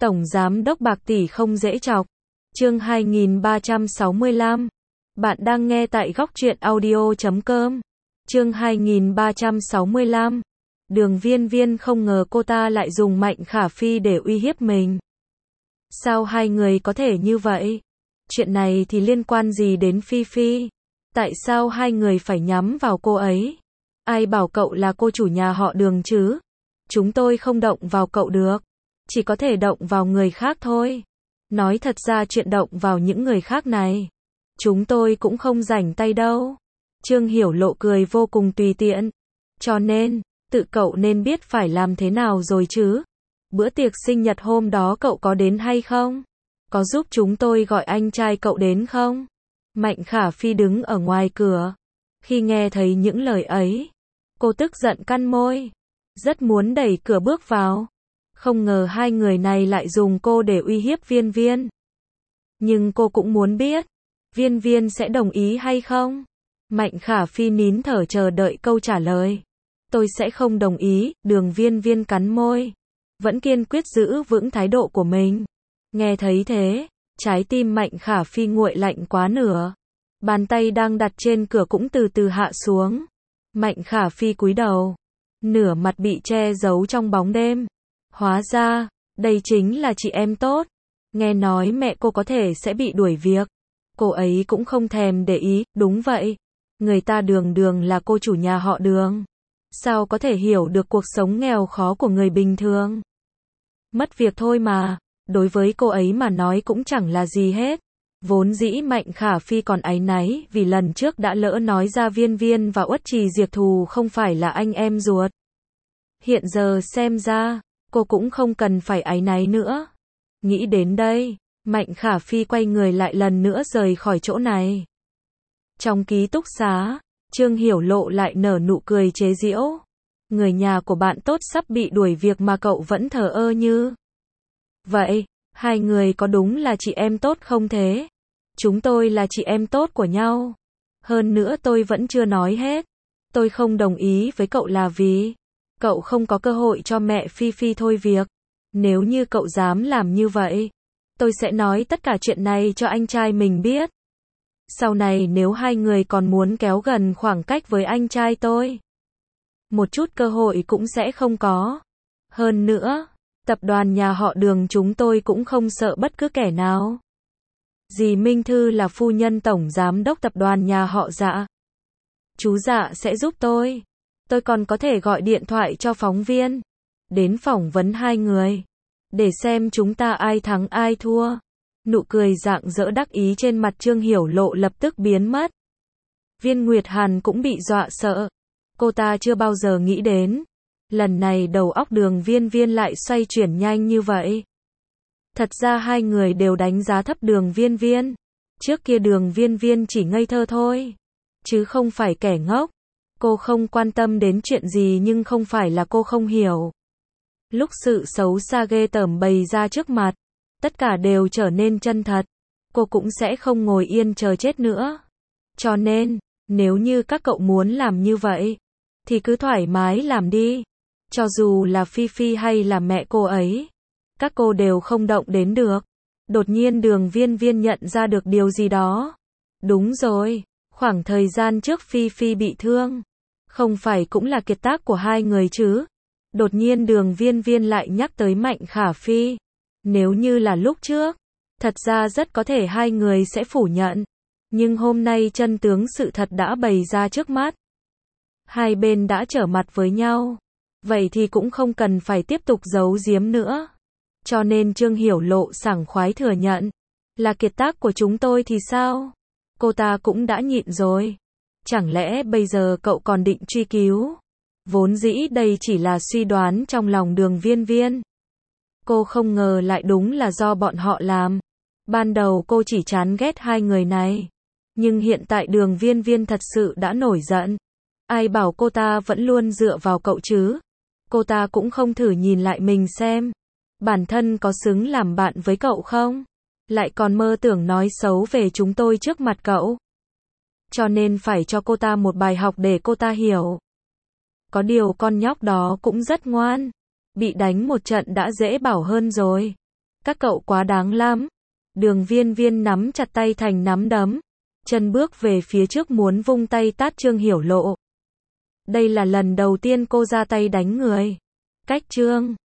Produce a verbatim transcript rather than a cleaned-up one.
Tổng giám đốc bạc tỷ không dễ chọc. Chương hai nghìn ba trăm sáu mươi lăm. Bạn đang nghe tại góc truyện audio chấm com. Chương hai nghìn ba trăm sáu mươi lăm. Đường Viên Viên không ngờ cô ta lại dùng Mạnh Khả Phi để uy hiếp mình. Sao hai người có thể như vậy? Chuyện này thì liên quan gì đến Phi Phi? Tại sao hai người phải nhắm vào cô ấy? Ai bảo cậu là cô chủ nhà họ Đường chứ? Chúng tôi không động vào cậu được. Chỉ có thể động vào người khác thôi. Nói thật ra chuyện động vào những người khác này, chúng tôi cũng không rảnh tay đâu. Trương Hiểu Lộ cười vô cùng tùy tiện. Cho nên, tự cậu nên biết phải làm thế nào rồi chứ. Bữa tiệc sinh nhật hôm đó cậu có đến hay không? Có giúp chúng tôi gọi anh trai cậu đến không? Mạnh Khả Phi đứng ở ngoài cửa. Khi nghe thấy những lời ấy, cô tức giận cắn môi. Rất muốn đẩy cửa bước vào. Không ngờ hai người này lại dùng cô để uy hiếp Viên Viên. Nhưng cô cũng muốn biết, Viên Viên sẽ đồng ý hay không? Mạnh Khả Phi nín thở chờ đợi câu trả lời. Tôi sẽ không đồng ý, Đường Viên Viên cắn môi. Vẫn kiên quyết giữ vững thái độ của mình. Nghe thấy thế, trái tim Mạnh Khả Phi nguội lạnh quá nửa. Bàn tay đang đặt trên cửa cũng từ từ hạ xuống. Mạnh Khả Phi cúi đầu. Nửa mặt bị che giấu trong bóng đêm. Hóa ra, đây chính là chị em tốt. Nghe nói mẹ cô có thể sẽ bị đuổi việc. Cô ấy cũng không thèm để ý, đúng vậy. Người ta Đường Đường là cô chủ nhà họ Đường. Sao có thể hiểu được cuộc sống nghèo khó của người bình thường? Mất việc thôi mà, đối với cô ấy mà nói cũng chẳng là gì hết. Vốn dĩ Mạnh Khả Phi còn áy náy vì lần trước đã lỡ nói ra Viên Viên và Uất Trì Diệp Thù không phải là anh em ruột. Hiện giờ xem ra, cô cũng không cần phải áy náy nữa. Nghĩ đến đây, Mạnh Khả Phi quay người lại lần nữa rời khỏi chỗ này. Trong ký túc xá, Trương Hiểu Lộ lại nở nụ cười chế giễu. Người nhà của bạn tốt sắp bị đuổi việc mà cậu vẫn thờ ơ như vậy, hai người có đúng là chị em tốt không thế? Chúng tôi là chị em tốt của nhau. Hơn nữa tôi vẫn chưa nói hết. Tôi không đồng ý với cậu là vì cậu không có cơ hội cho mẹ Phi Phi thôi việc. Nếu như cậu dám làm như vậy, tôi sẽ nói tất cả chuyện này cho anh trai mình biết. Sau này nếu hai người còn muốn kéo gần khoảng cách với anh trai tôi, một chút cơ hội cũng sẽ không có. Hơn nữa, tập đoàn nhà họ Đường chúng tôi cũng không sợ bất cứ kẻ nào. Dì Minh Thư là phu nhân tổng giám đốc tập đoàn nhà họ Dạ. Chú Dạ sẽ giúp tôi. Tôi còn có thể gọi điện thoại cho phóng viên, đến phỏng vấn hai người, để xem chúng ta ai thắng ai thua. Nụ cười rạng rỡ đắc ý trên mặt Trương Hiểu Lộ lập tức biến mất. Viên Nguyệt Hàn cũng bị dọa sợ. Cô ta chưa bao giờ nghĩ đến, lần này đầu óc Đường Viên Viên lại xoay chuyển nhanh như vậy. Thật ra hai người đều đánh giá thấp Đường Viên Viên. Trước kia Đường Viên Viên chỉ ngây thơ thôi, chứ không phải kẻ ngốc. Cô không quan tâm đến chuyện gì nhưng không phải là cô không hiểu. Lúc sự xấu xa ghê tởm bày ra trước mặt, tất cả đều trở nên chân thật. Cô cũng sẽ không ngồi yên chờ chết nữa. Cho nên, nếu như các cậu muốn làm như vậy, thì cứ thoải mái làm đi. Cho dù là Phi Phi hay là mẹ cô ấy, các cô đều không động đến được. Đột nhiên Đường Viên Viên nhận ra được điều gì đó. Đúng rồi, khoảng thời gian trước Phi Phi bị thương, không phải cũng là kiệt tác của hai người chứ? Đột nhiên Đường Viên Viên lại nhắc tới Mạnh Khả Phi. Nếu như là lúc trước, thật ra rất có thể hai người sẽ phủ nhận. Nhưng hôm nay chân tướng sự thật đã bày ra trước mắt. Hai bên đã trở mặt với nhau. Vậy thì cũng không cần phải tiếp tục giấu giếm nữa. Cho nên Trương Hiểu Lộ sảng khoái thừa nhận. Là kiệt tác của chúng tôi thì sao? Cô ta cũng đã nhịn rồi. Chẳng lẽ bây giờ cậu còn định truy cứu? Vốn dĩ đây chỉ là suy đoán trong lòng Đường Viên Viên. Cô không ngờ lại đúng là do bọn họ làm. Ban đầu cô chỉ chán ghét hai người này. Nhưng hiện tại Đường Viên Viên thật sự đã nổi giận. Ai bảo cô ta vẫn luôn dựa vào cậu chứ? Cô ta cũng không thử nhìn lại mình xem. Bản thân có xứng làm bạn với cậu không? Lại còn mơ tưởng nói xấu về chúng tôi trước mặt cậu. Cho nên phải cho cô ta một bài học để cô ta hiểu. Có điều con nhóc đó cũng rất ngoan. Bị đánh một trận đã dễ bảo hơn rồi. Các cậu quá đáng lắm. Đường Viên Viên nắm chặt tay thành nắm đấm, chân bước về phía trước muốn vung tay tát Trương Hiểu Lộ. Đây là lần đầu tiên cô ra tay đánh người. Cách Trương